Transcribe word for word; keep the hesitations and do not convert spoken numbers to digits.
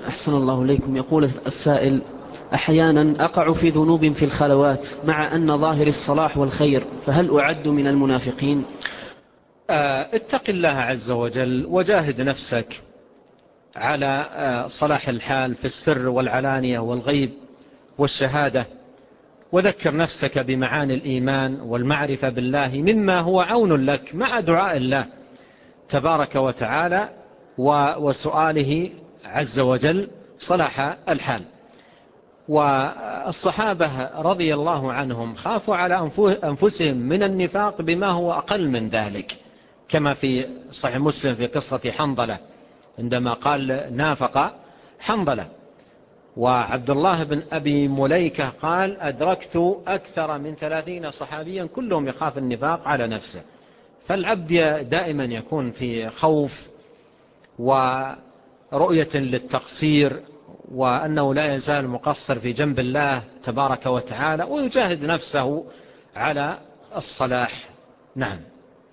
أحسن الله إليكم. يقول السائل: أحيانا أقع في ذنوب في الخلوات مع أن ظاهر الصلاح والخير، فهل أعد من المنافقين؟ اتق الله عز وجل وجاهد نفسك على صلاح الحال في السر والعلانية والغيب والشهادة، وذكر نفسك بمعاني الإيمان والمعرفة بالله مما هو عون لك مع دعاء الله تبارك وتعالى وسؤاله عز وجل صلاح الحال. والصحابة رضي الله عنهم خافوا على أنفسهم من النفاق بما هو أقل من ذلك، كما في صحيح مسلم في قصة حنظلة عندما قال نافق حنظلة. وعبد الله بن أبي مليكة قال: أدركت أكثر من ثلاثين صحابيا كلهم يخاف النفاق على نفسه. فالعبد دائما يكون في خوف ورؤية للتقصير، وأنه لا يزال مقصر في جنب الله تبارك وتعالى، ويجاهد نفسه على الصلاح. نعم.